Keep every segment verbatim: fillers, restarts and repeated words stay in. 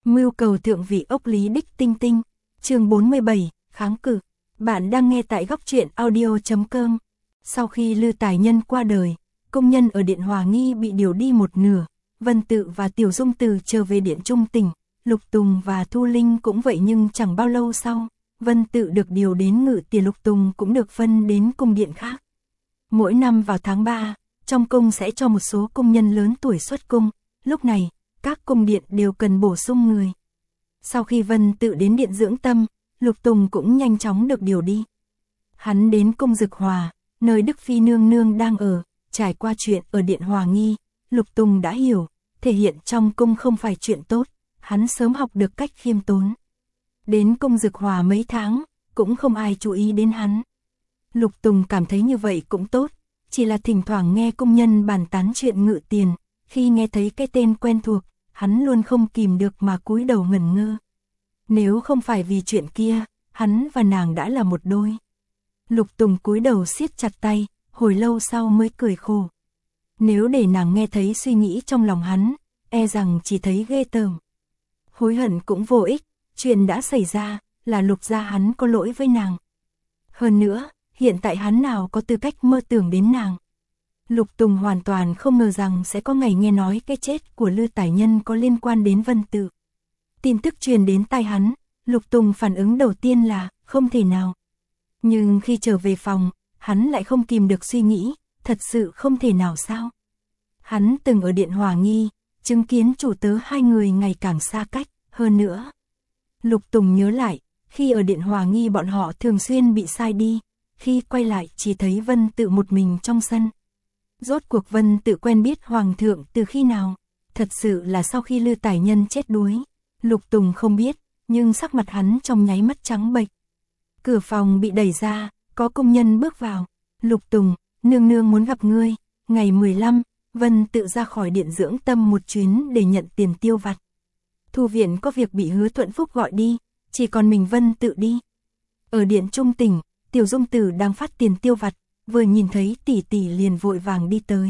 Mưu cầu thượng vị ốc Lý Đích Tinh Tinh, chương bốn mươi bảy, kháng cự. Bạn đang nghe tại góc truyện audio chấm com. Sau khi Lư Tài Nhân qua đời, công nhân ở Điện Hòa Nghi bị điều đi một nửa, Vân Tự và Tiểu Dung Từ trở về Điện Trung Tỉnh, Lục Tùng và Thu Linh cũng vậy, nhưng chẳng bao lâu sau, Vân Tự được điều đến Ngự Tiền, Lục Tùng cũng được phân đến cung điện khác. Mỗi năm vào tháng ba, trong cung sẽ cho một số công nhân lớn tuổi xuất cung, lúc này, các cung điện đều cần bổ sung người. Sau khi Vân Tự đến điện dưỡng tâm, Lục Tùng cũng nhanh chóng được điều đi. Hắn đến cung Dực Hòa, nơi Đức Phi nương nương đang ở, trải qua chuyện ở Điện Hòa Nghi, Lục Tùng đã hiểu, thể hiện trong cung không phải chuyện tốt, hắn sớm học được cách khiêm tốn. Đến cung Dực Hòa mấy tháng, cũng không ai chú ý đến hắn. Lục Tùng cảm thấy như vậy cũng tốt, chỉ là thỉnh thoảng nghe công nhân bàn tán chuyện Ngự Tiền, khi nghe thấy cái tên quen thuộc, hắn luôn không kìm được mà cúi đầu ngẩn ngơ. Nếu không phải vì chuyện kia, hắn và nàng đã là một đôi. Lục Tùng cúi đầu siết chặt tay, hồi lâu sau mới cười khổ. Nếu để nàng nghe thấy suy nghĩ trong lòng hắn, e rằng chỉ thấy ghê tởm. Hối hận cũng vô ích, chuyện đã xảy ra, là Lục gia hắn có lỗi với nàng. Hơn nữa, hiện tại hắn nào có tư cách mơ tưởng đến nàng. Lục Tùng hoàn toàn không ngờ rằng sẽ có ngày nghe nói cái chết của Lư Tài Nhân có liên quan đến Vân Tự. Tin tức truyền đến tai hắn, Lục Tùng phản ứng đầu tiên là không thể nào. Nhưng khi trở về phòng, hắn lại không kìm được suy nghĩ, thật sự không thể nào sao? Hắn từng ở Điện Hòa Nghi, chứng kiến chủ tớ hai người ngày càng xa cách, hơn nữa. Lục Tùng nhớ lại, khi ở Điện Hòa Nghi bọn họ thường xuyên bị sai đi, khi quay lại chỉ thấy Vân Tự một mình trong sân. Rốt cuộc Vân Tự quen biết Hoàng thượng từ khi nào? Thật sự là sau khi Lư Tài Nhân chết đuối. Lục Tùng không biết, nhưng sắc mặt hắn trong nháy mắt trắng bệch. Cửa phòng bị đẩy ra, có công nhân bước vào. Lục Tùng, nương nương muốn gặp ngươi. Ngày mười lăm, Vân Tự ra khỏi điện dưỡng tâm một chuyến để nhận tiền tiêu vặt. Thu viện có việc bị Hứa Thuận Phúc gọi đi, chỉ còn mình Vân Tự đi. Ở điện Trung Tỉnh, Tiểu Dung Tử đang phát tiền tiêu vặt, vừa nhìn thấy tỷ tỷ liền vội vàng đi tới.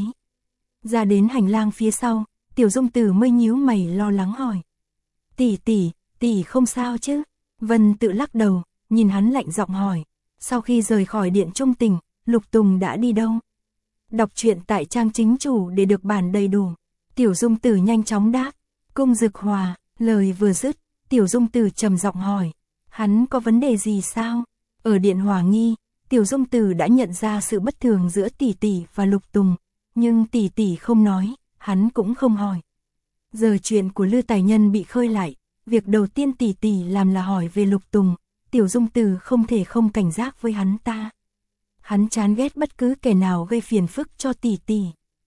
Ra đến hành lang phía sau, Tiểu Dung Tử mới nhíu mày lo lắng hỏi. Tỷ tỷ, tỷ không sao chứ? Vân Tự lắc đầu, nhìn hắn lạnh giọng hỏi. Sau khi rời khỏi điện Trung Tỉnh, Lục Tùng đã đi đâu? Đọc truyện tại trang chính chủ để được bản đầy đủ. Tiểu Dung Tử nhanh chóng đáp. Cung Dực Hòa, lời vừa dứt, Tiểu Dung Tử trầm giọng hỏi. Hắn có vấn đề gì sao? Ở Điện Hòa Nghi, Tiểu Dung Tử đã nhận ra sự bất thường giữa tỷ tỷ và Lục Tùng, nhưng tỷ tỷ không nói, hắn cũng không hỏi. Giờ chuyện của Lư Tài Nhân bị khơi lại, việc đầu tiên tỷ tỷ làm là hỏi về Lục Tùng, Tiểu Dung Tử không thể không cảnh giác với hắn ta. Hắn chán ghét bất cứ kẻ nào gây phiền phức cho tỷ tỷ.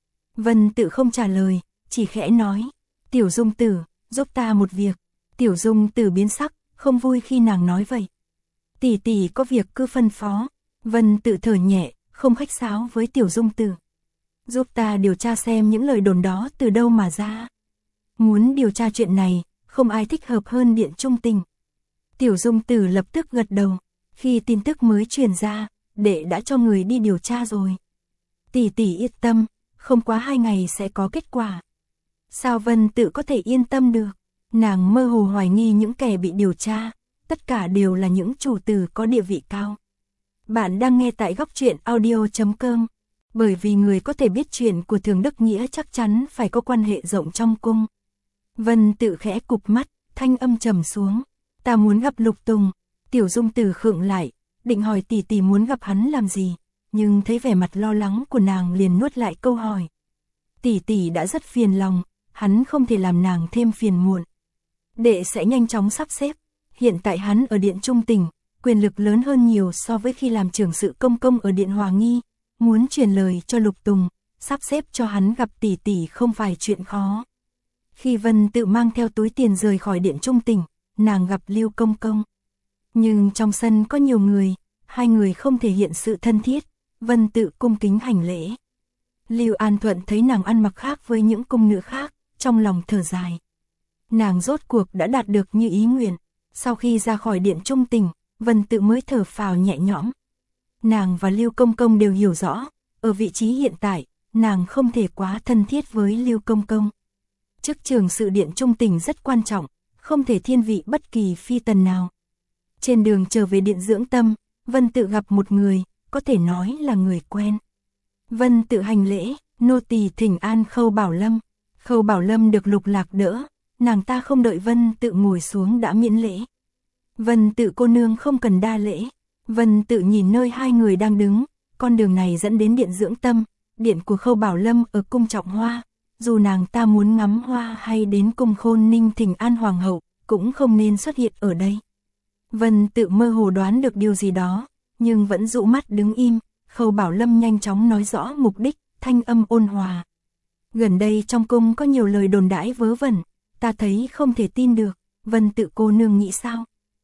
Vân Tự không trả lời, chỉ khẽ nói, Tiểu Dung Tử, giúp ta một việc. Tiểu Dung Tử biến sắc, không vui khi nàng nói vậy. Tỷ tỷ có việc cứ phân phó. Vân Tự thở nhẹ, không khách sáo với Tiểu Dung Tử. Giúp ta điều tra xem những lời đồn đó từ đâu mà ra. Muốn điều tra chuyện này, không ai thích hợp hơn điện Trung Tỉnh. Tiểu Dung Tử lập tức gật đầu. Khi tin tức mới truyền ra, đệ đã cho người đi điều tra rồi. Tỷ tỷ yên tâm, không quá hai ngày sẽ có kết quả. Sao Vân Tự có thể yên tâm được? Nàng mơ hồ hoài nghi những kẻ bị điều tra, tất cả đều là những chủ tử có địa vị cao. Bạn đang nghe tại góc truyện audio chấm com. Bởi vì người có thể biết chuyện của Thường Đức Nghĩa chắc chắn phải có quan hệ rộng trong cung. Vân Tự khẽ cụp mắt, thanh âm trầm xuống. Ta muốn gặp Lục Tùng. Tiểu Dung Tử khựng lại, định hỏi tỷ tỷ muốn gặp hắn làm gì, nhưng thấy vẻ mặt lo lắng của nàng liền nuốt lại câu hỏi. Tỷ tỷ đã rất phiền lòng, hắn không thể làm nàng thêm phiền muộn. Đệ sẽ nhanh chóng sắp xếp. Hiện tại hắn ở điện Trung Tỉnh, quyền lực lớn hơn nhiều so với khi làm trưởng sự công công ở Điện Hòa Nghi, muốn truyền lời cho Lục Tùng, sắp xếp cho hắn gặp tỷ tỷ không phải chuyện khó. Khi Vân Tự mang theo túi tiền rời khỏi điện Trung Tỉnh, nàng gặp Lưu Công Công. Nhưng trong sân có nhiều người, hai người không thể hiện sự thân thiết, Vân Tự cung kính hành lễ. Lưu An Thuận thấy nàng ăn mặc khác với những cung nữ khác, trong lòng thở dài. Nàng rốt cuộc đã đạt được như ý nguyện. Sau khi ra khỏi điện Trung Tỉnh, Vân Tự mới thở phào nhẹ nhõm. Nàng và Lưu Công Công đều hiểu rõ, ở vị trí hiện tại, nàng không thể quá thân thiết với Lưu Công Công. Chức trưởng sự điện Trung Tỉnh rất quan trọng, không thể thiên vị bất kỳ phi tần nào. Trên đường trở về điện dưỡng tâm, Vân Tự gặp một người, có thể nói là người quen. Vân Tự hành lễ, nô tỳ thỉnh an Khâu Bảo Lâm. Khâu Bảo Lâm được Lục Lạc đỡ, nàng ta không đợi Vân Tự ngồi xuống đã miễn lễ. Vân Tự cô nương không cần đa lễ. Vân Tự nhìn nơi hai người đang đứng, con đường này dẫn đến điện dưỡng tâm, điện của Khâu Bảo Lâm ở cung Trọng Hoa. Dù nàng ta muốn ngắm hoa hay đến cung Khôn Ninh thỉnh an hoàng hậu, cũng không nên xuất hiện ở đây. Vân Tự mơ hồ đoán được điều gì đó, nhưng vẫn dụ mắt đứng im. Khâu Bảo Lâm nhanh chóng nói rõ mục đích, thanh âm ôn hòa. Gần đây trong cung có nhiều lời đồn đãi vớ vẩn, ta thấy không thể tin được. Vân Tự cô nương nghĩ sao?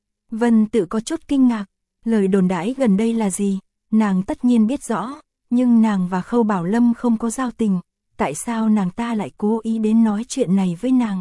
Vân Tự có chút kinh ngạc, lời đồn đãi gần đây là gì? Nàng tất nhiên biết rõ, nhưng nàng và Khâu Bảo Lâm không có giao tình, tại sao nàng ta lại cố ý đến nói chuyện này với nàng?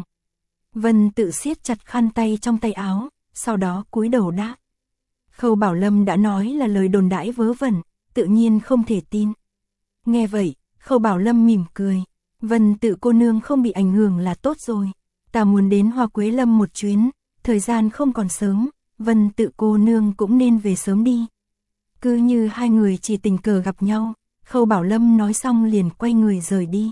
Vân Tự siết chặt khăn tay trong tay áo, sau đó cúi đầu đáp. Khâu Bảo Lâm đã nói là lời đồn đãi vớ vẩn, tự nhiên không thể tin. Nghe vậy, Khâu Bảo Lâm mỉm cười. Vân Tự cô nương không bị ảnh hưởng là tốt rồi. Ta muốn đến Hoa Quế Lâm một chuyến, thời gian không còn sớm, Vân Tự cô nương cũng nên về sớm đi. Cứ như hai người chỉ tình cờ gặp nhau, Khâu Bảo Lâm nói xong liền quay người rời đi.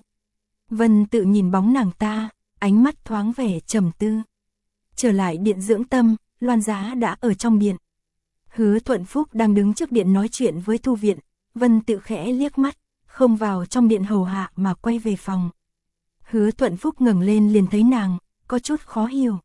Vân Tự nhìn bóng nàng ta, ánh mắt thoáng vẻ trầm tư. Trở lại điện dưỡng tâm, Loan Giá đã ở trong điện. Hứa Thuận Phúc đang đứng trước điện nói chuyện với Thu Viện. Vân Tự khẽ liếc mắt, không vào trong điện hầu hạ mà quay về phòng. Hứa Thuận Phúc ngẩng lên liền thấy nàng, có chút khó hiểu.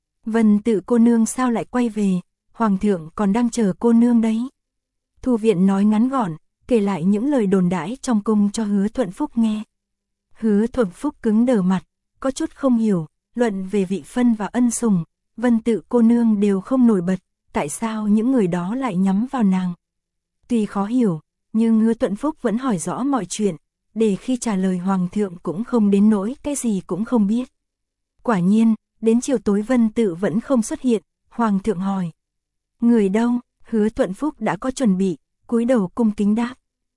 Vân Tự cô nương sao lại quay về, hoàng thượng còn đang chờ cô nương đấy. Thu Viện nói ngắn gọn, kể lại những lời đồn đãi trong cung cho Hứa Thuận Phúc nghe. Hứa Thuận Phúc cứng đờ mặt, có chút không hiểu, luận về vị phân và ân sủng, Vân Tự cô nương đều không nổi bật, tại sao những người đó lại nhắm vào nàng. Tuy khó hiểu, nhưng Hứa Thuận Phúc vẫn hỏi rõ mọi chuyện, để khi trả lời hoàng thượng cũng không đến nỗi cái gì cũng không biết. Quả nhiên, đến chiều tối Vân Tự vẫn không xuất hiện, hoàng thượng hỏi. Người đâu? Hứa Thuận Phúc đã có chuẩn bị, cúi đầu cung kính đáp.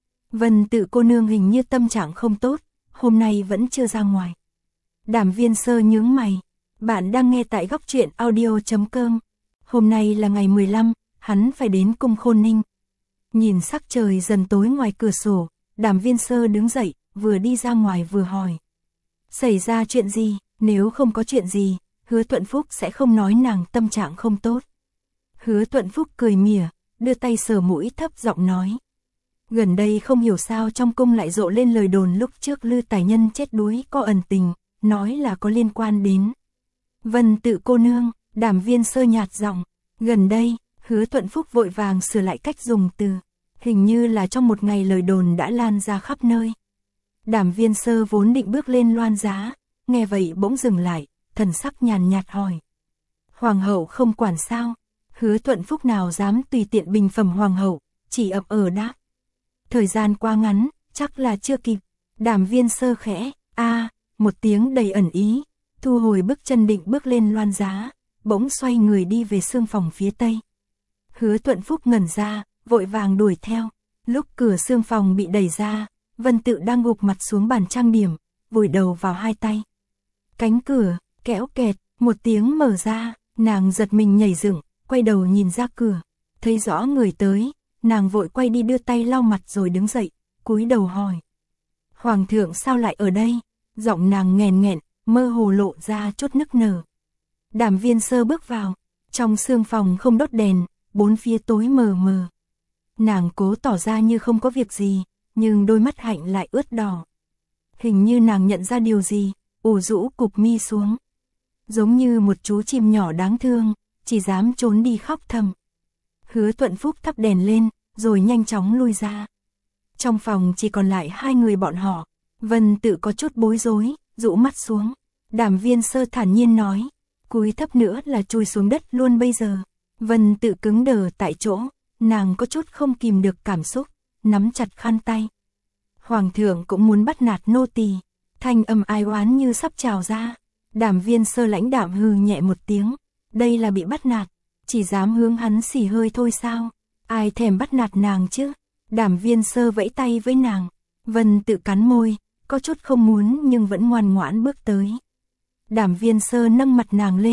Vân Tự cô nương hình như tâm trạng không tốt, hôm nay vẫn chưa ra ngoài. Đàm Viên Sơ nhướng mày. Bạn đang nghe tại góc truyện audio chấm com. Hôm nay là ngày mười lăm, hắn phải đến cung Khôn Ninh. Nhìn sắc trời dần tối ngoài cửa sổ, Đàm Viên Sơ đứng dậy, vừa đi ra ngoài vừa hỏi. Xảy ra chuyện gì? Nếu không có chuyện gì, Hứa Thuận Phúc sẽ không nói nàng tâm trạng không tốt. Hứa Thuận Phúc cười mỉa, đưa tay sờ mũi thấp giọng nói. Gần đây không hiểu sao trong cung lại rộ lên lời đồn lúc trước Lư Tài Nhân chết đuối có ẩn tình, nói là có liên quan đến Vân Tự cô nương. Đàm Viên Sơ nhạt giọng. Gần đây, Hứa Thuận Phúc vội vàng sửa lại cách dùng từ. Hình như là trong một ngày lời đồn đã lan ra khắp nơi. Đàm Viên Sơ vốn định bước lên loan giá, nghe vậy bỗng dừng lại, thần sắc nhàn nhạt hỏi. Hoàng hậu không quản sao? Hứa Thuận Phúc nào dám tùy tiện bình phẩm hoàng hậu, chỉ ậm ờ đáp. Thời gian qua ngắn, chắc là chưa kịp. Đàm Viên Sơ khẽ, a một tiếng đầy ẩn ý, thu hồi bước chân định bước lên loan giá, bỗng xoay người đi về xương phòng phía tây. Hứa Thuận Phúc ngẩn ra, vội vàng đuổi theo. Lúc cửa xương phòng bị đẩy ra, Vân Tự đang gục mặt xuống bàn trang điểm, vùi đầu vào hai tay. Cánh cửa, kéo kẹt, một tiếng mở ra, nàng giật mình nhảy dựng, quay đầu nhìn ra cửa, thấy rõ người tới, nàng vội quay đi đưa tay lau mặt rồi đứng dậy, cúi đầu hỏi. Hoàng thượng sao lại ở đây? Giọng nàng nghèn nghẹn, mơ hồ lộ ra chút nức nở. Đàm Viên Sơ bước vào, trong xương phòng không đốt đèn, bốn phía tối mờ mờ. Nàng cố tỏ ra như không có việc gì, nhưng đôi mắt hạnh lại ướt đỏ. Hình như nàng nhận ra điều gì, ủ rũ cụp mi xuống. Giống như một chú chim nhỏ đáng thương, chỉ dám trốn đi khóc thầm. Hứa Thuận Phúc thắp đèn lên, rồi nhanh chóng lui ra. Trong phòng chỉ còn lại hai người bọn họ. Vân Tự có chút bối rối, rũ mắt xuống. Đàm Viên Sơ thản nhiên nói, cúi thấp nữa là chui xuống đất luôn bây giờ. Vân Tự cứng đờ tại chỗ, nàng có chút không kìm được cảm xúc, nắm chặt khăn tay. Hoàng thượng cũng muốn bắt nạt nô tỳ. Thanh âm ai oán như sắp trào ra. Đàm Viên Sơ lãnh đạm hừ nhẹ một tiếng, đây là bị bắt nạt, chỉ dám hướng hắn xì hơi thôi sao? Ai thèm bắt nạt nàng chứ? Đàm Viên Sơ vẫy tay với nàng. Vân Tự cắn môi, có chút không muốn nhưng vẫn ngoan ngoãn bước tới. Đàm Viên Sơ nâng mặt nàng lên,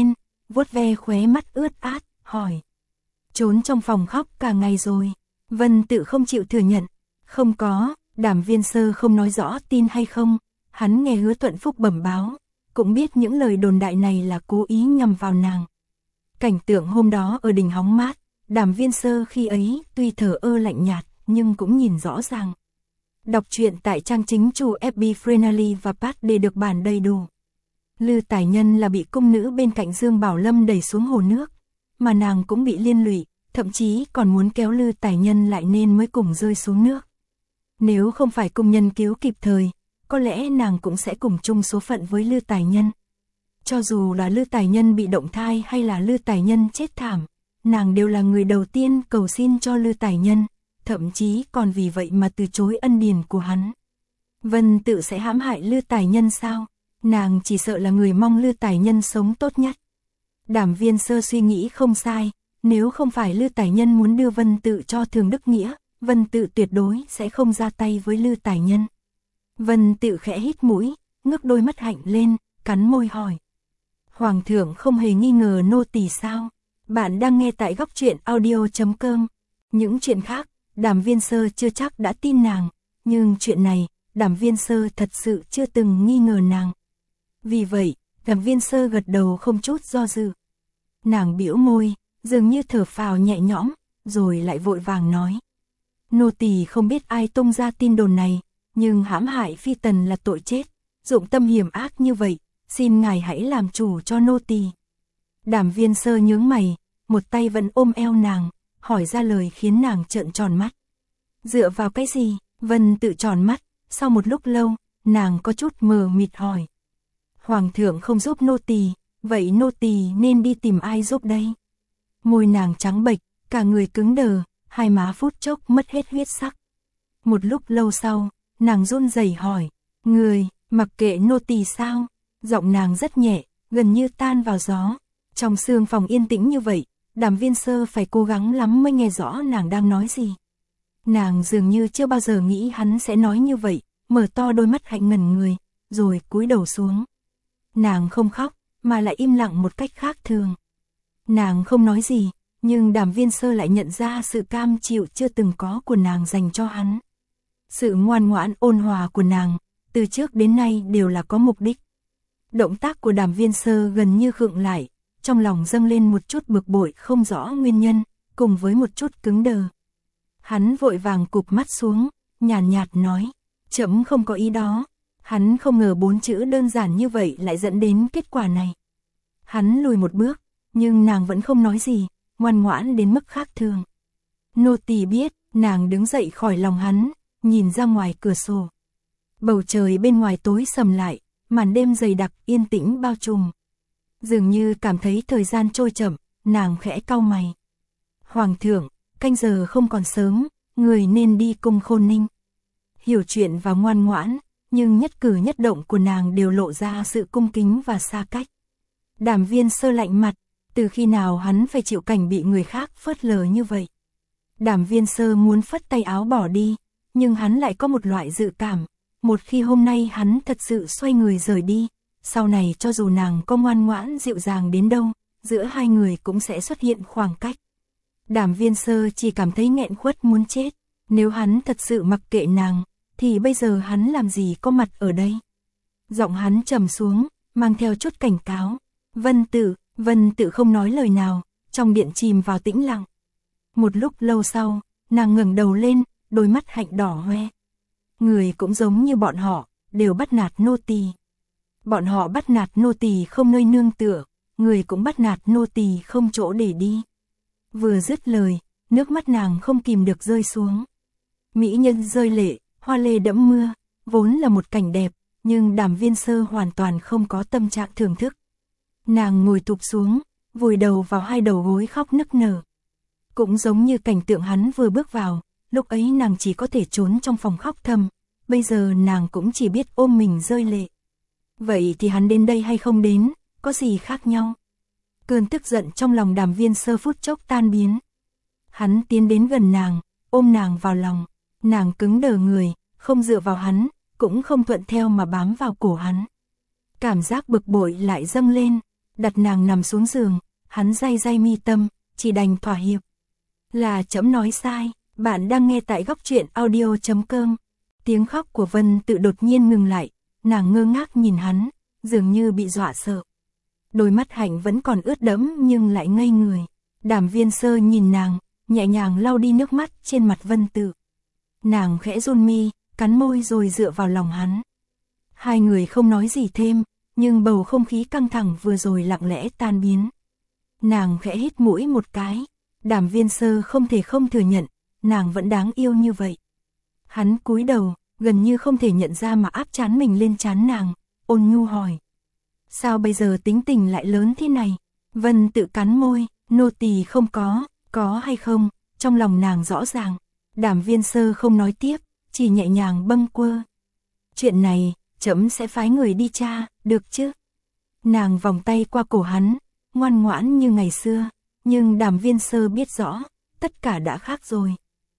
vuốt ve khóe mắt ướt át, hỏi. Trốn trong phòng khóc cả ngày rồi. Vân Tự không chịu thừa nhận. Không có, Đàm Viên Sơ không nói rõ tin hay không. Hắn nghe Hứa Thuận Phúc bẩm báo, cũng biết những lời đồn đại này là cố ý nhằm vào nàng. Cảnh tượng hôm đó ở đỉnh hóng mát, Đàm Viên Sơ khi ấy tuy thờ ơ lạnh nhạt nhưng cũng nhìn rõ ràng. Đọc truyện tại trang chính chủ ép bê Friendly và Pad để được bản đầy đủ. Lư Tài Nhân là bị cung nữ bên cạnh Dương Bảo Lâm đẩy xuống hồ nước, mà nàng cũng bị liên lụy, thậm chí còn muốn kéo Lư Tài Nhân lại nên mới cùng rơi xuống nước. Nếu không phải cung nhân cứu kịp thời, có lẽ nàng cũng sẽ cùng chung số phận với Lư Tài Nhân. Cho dù là Lư Tài Nhân bị động thai hay là Lư Tài Nhân chết thảm, nàng đều là người đầu tiên cầu xin cho Lư Tài Nhân, thậm chí còn vì vậy mà từ chối ân điển của hắn. Vân Tự sẽ hãm hại Lư Tài Nhân sao? Nàng chỉ sợ là người mong Lư Tài Nhân sống tốt nhất. Đàm Viên Sơ suy nghĩ không sai, nếu không phải Lư Tài Nhân muốn đưa Vân Tự cho Thường Đức Nghĩa, Vân Tự tuyệt đối sẽ không ra tay với Lư Tài Nhân. Vân Tự khẽ hít mũi, ngước đôi mắt hạnh lên, cắn môi hỏi. Hoàng thượng không hề nghi ngờ nô tỳ sao? Bạn đang nghe tại góc truyện audio chấm com. Những chuyện khác, Đàm Viên Sơ chưa chắc đã tin nàng, nhưng chuyện này, Đàm Viên Sơ thật sự chưa từng nghi ngờ nàng. Vì vậy, Đàm Viên Sơ gật đầu không chút do dự. Nàng bĩu môi, dường như thở phào nhẹ nhõm, rồi lại vội vàng nói. Nô tỳ không biết ai tung ra tin đồn này, nhưng hãm hại phi tần là tội chết, dụng tâm hiểm ác như vậy, xin ngài hãy làm chủ cho nô tỳ. Đàm Viên Sơ nhướng mày, một tay vẫn ôm eo nàng, hỏi ra lời khiến nàng trợn tròn mắt. Dựa vào cái gì? Vân Tự tròn mắt, sau một lúc lâu, nàng có chút mờ mịt hỏi. Hoàng thượng không giúp nô tỳ, vậy nô tỳ nên đi tìm ai giúp đây? Môi nàng trắng bệch, cả người cứng đờ, hai má phút chốc mất hết huyết sắc. Một lúc lâu sau, nàng run rẩy hỏi, người, mặc kệ nô tỳ sao? Giọng nàng rất nhẹ, gần như tan vào gió. Trong sương phòng yên tĩnh như vậy, Đàm Viên Sơ phải cố gắng lắm mới nghe rõ nàng đang nói gì. Nàng dường như chưa bao giờ nghĩ hắn sẽ nói như vậy, mở to đôi mắt hạnh ngẩn người, rồi cúi đầu xuống. Nàng không khóc, mà lại im lặng một cách khác thường. Nàng không nói gì, nhưng Đàm Viên Sơ lại nhận ra sự cam chịu chưa từng có của nàng dành cho hắn. Sự ngoan ngoãn ôn hòa của nàng, từ trước đến nay đều là có mục đích. Động tác của Đàm Viên Sơ gần như khựng lại, trong lòng dâng lên một chút bực bội không rõ nguyên nhân, cùng với một chút cứng đờ. Hắn vội vàng cụp mắt xuống, nhàn nhạt, nhạt nói, trẫm không có ý đó. Hắn không ngờ bốn chữ đơn giản như vậy lại dẫn đến kết quả này. Hắn lùi một bước, nhưng nàng vẫn không nói gì, ngoan ngoãn đến mức khác thường. Nô tỳ biết, nàng đứng dậy khỏi lòng hắn, nhìn ra ngoài cửa sổ. Bầu trời bên ngoài tối sầm lại, màn đêm dày đặc yên tĩnh bao trùm. Dường như cảm thấy thời gian trôi chậm, nàng khẽ cau mày. Hoàng thượng, canh giờ không còn sớm, người nên đi cung Khôn Ninh. Hiểu chuyện và ngoan ngoãn, nhưng nhất cử nhất động của nàng đều lộ ra sự cung kính và xa cách. Đàm Viên Sơ lạnh mặt, từ khi nào hắn phải chịu cảnh bị người khác phớt lờ như vậy. Đàm Viên Sơ muốn phất tay áo bỏ đi, nhưng hắn lại có một loại dự cảm, một khi hôm nay hắn thật sự xoay người rời đi, sau này cho dù nàng có ngoan ngoãn dịu dàng đến đâu, giữa hai người cũng sẽ xuất hiện khoảng cách. Đàm Viên Sơ chỉ cảm thấy nghẹn khuất muốn chết, nếu hắn thật sự mặc kệ nàng, thì bây giờ hắn làm gì có mặt ở đây. Giọng hắn trầm xuống, mang theo chút cảnh cáo. Vân Tự, Vân Tự không nói lời nào, trong điện chìm vào tĩnh lặng. Một lúc lâu sau, nàng ngẩng đầu lên, đôi mắt hạnh đỏ hoe. Người cũng giống như bọn họ, đều bắt nạt nô tỳ. Bọn họ bắt nạt nô tỳ không nơi nương tựa, người cũng bắt nạt nô tỳ không chỗ để đi. Vừa dứt lời, nước mắt nàng không kìm được rơi xuống. Mỹ nhân rơi lệ, hoa lê đẫm mưa, vốn là một cảnh đẹp, nhưng Đàm Viên Sơ hoàn toàn không có tâm trạng thưởng thức. Nàng ngồi thụp xuống, vùi đầu vào hai đầu gối khóc nức nở. Cũng giống như cảnh tượng hắn vừa bước vào, lúc ấy nàng chỉ có thể trốn trong phòng khóc thầm, bây giờ nàng cũng chỉ biết ôm mình rơi lệ. Vậy thì hắn đến đây hay không đến, có gì khác nhau? Cơn tức giận trong lòng Đàm Viên Sơ phút chốc tan biến. Hắn tiến đến gần nàng, ôm nàng vào lòng, nàng cứng đờ người, không dựa vào hắn, cũng không thuận theo mà bám vào cổ hắn. Cảm giác bực bội lại dâng lên, đặt nàng nằm xuống giường, hắn day day mi tâm, chỉ đành thỏa hiệp. Là trẫm nói sai, bạn đang nghe tại góc truyện audio chấm com. Tiếng khóc của Vân Tự đột nhiên ngừng lại, nàng ngơ ngác nhìn hắn, dường như bị dọa sợ. Đôi mắt Hạnh vẫn còn ướt đẫm nhưng lại ngây người. Đàm Viên Sơ nhìn nàng, nhẹ nhàng lau đi nước mắt trên mặt Vân Tự. Nàng khẽ run mi, cắn môi rồi dựa vào lòng hắn. Hai người không nói gì thêm, nhưng bầu không khí căng thẳng vừa rồi lặng lẽ tan biến. Nàng khẽ hít mũi một cái, Đàm Viên Sơ không thể không thừa nhận, nàng vẫn đáng yêu như vậy. Hắn cúi đầu, gần như không thể nhận ra mà áp trán mình lên trán nàng, ôn nhu hỏi. Sao bây giờ tính tình lại lớn thế này? Vân Tự cắn môi, nô tỳ không có, có hay không, trong lòng nàng rõ ràng. Đàm Viên Sơ không nói tiếp, chỉ nhẹ nhàng bâng quơ. Chuyện này, trẫm sẽ phái người đi tra, được chứ? Nàng vòng tay qua cổ hắn, ngoan ngoãn như ngày xưa, nhưng Đàm Viên Sơ biết rõ, tất cả đã khác rồi.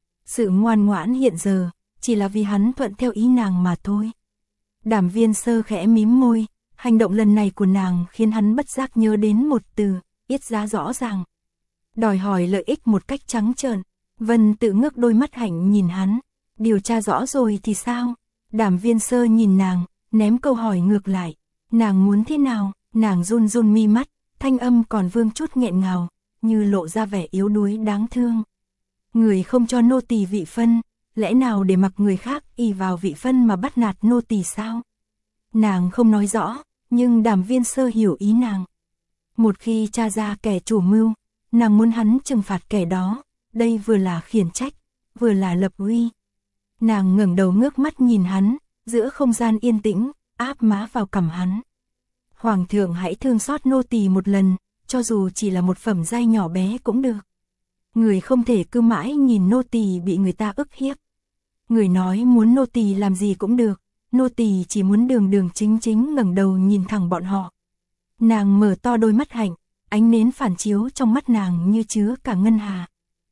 Sự ngoan ngoãn hiện giờ, chỉ là vì hắn thuận theo ý nàng mà thôi. Đàm Viên Sơ khẽ mím môi, hành động lần này của nàng khiến hắn bất giác nhớ đến một từ, yết giá rõ ràng. Đòi hỏi lợi ích một cách trắng trợn. Vân Tự ngước đôi mắt Hạnh nhìn hắn, điều tra rõ rồi thì sao? Đàm Viên Sơ nhìn nàng, ném câu hỏi ngược lại, nàng muốn thế nào? Nàng run run mi mắt, thanh âm còn vương chút nghẹn ngào, như lộ ra vẻ yếu đuối đáng thương. Người không cho nô tỳ vị phân, lẽ nào để mặc người khác ỷ vào vị phân mà bắt nạt nô tỳ sao? Nàng không nói rõ, nhưng Đàm Viên Sơ hiểu ý nàng. Một khi tra ra kẻ chủ mưu, nàng muốn hắn trừng phạt kẻ đó, đây vừa là khiển trách, vừa là lập uy. Nàng ngẩng đầu ngước mắt nhìn hắn, giữa không gian yên tĩnh, áp má vào cằm hắn. Hoàng thượng hãy thương xót nô tỳ một lần, cho dù chỉ là một phẩm giai nhỏ bé cũng được. Người không thể cứ mãi nhìn nô tỳ bị người ta ức hiếp. Người nói muốn nô tỳ làm gì cũng được, nô tỳ chỉ muốn đường đường chính chính ngẩng đầu nhìn thẳng bọn họ. Nàng mở to đôi mắt Hạnh, ánh nến phản chiếu trong mắt nàng như chứa cả ngân hà.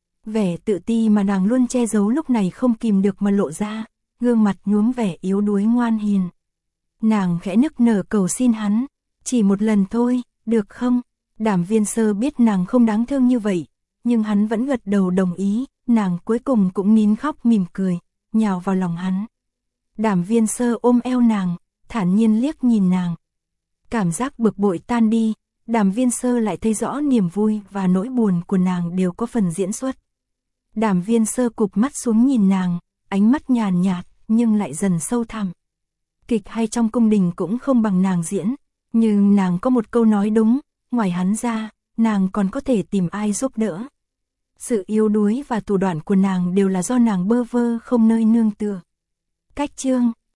Vẻ tự ti mà nàng luôn che giấu lúc này không kìm được mà lộ ra, gương mặt nhuốm vẻ yếu đuối ngoan hiền. Nàng khẽ nức nở cầu xin hắn, chỉ một lần thôi, được không? Đàm Viên Sơ biết nàng không đáng thương như vậy, nhưng hắn vẫn gật đầu đồng ý, nàng cuối cùng cũng nín khóc mỉm cười, nhào vào lòng hắn. Đàm Viên Sơ ôm eo nàng, thản nhiên liếc nhìn nàng. Cảm giác bực bội tan đi, Đàm Viên Sơ lại thấy rõ niềm vui và nỗi buồn của nàng đều có phần diễn xuất. Đàm Viên Sơ cụp mắt xuống nhìn nàng, ánh mắt nhàn nhạt nhưng lại dần sâu thẳm. Kịch hay trong cung đình cũng không bằng nàng diễn, nhưng nàng có một câu nói đúng, ngoài hắn ra, nàng còn có thể tìm ai giúp đỡ. Sự yếu đuối và thủ đoạn của nàng đều là do nàng bơ vơ không nơi nương tựa. Cách chương,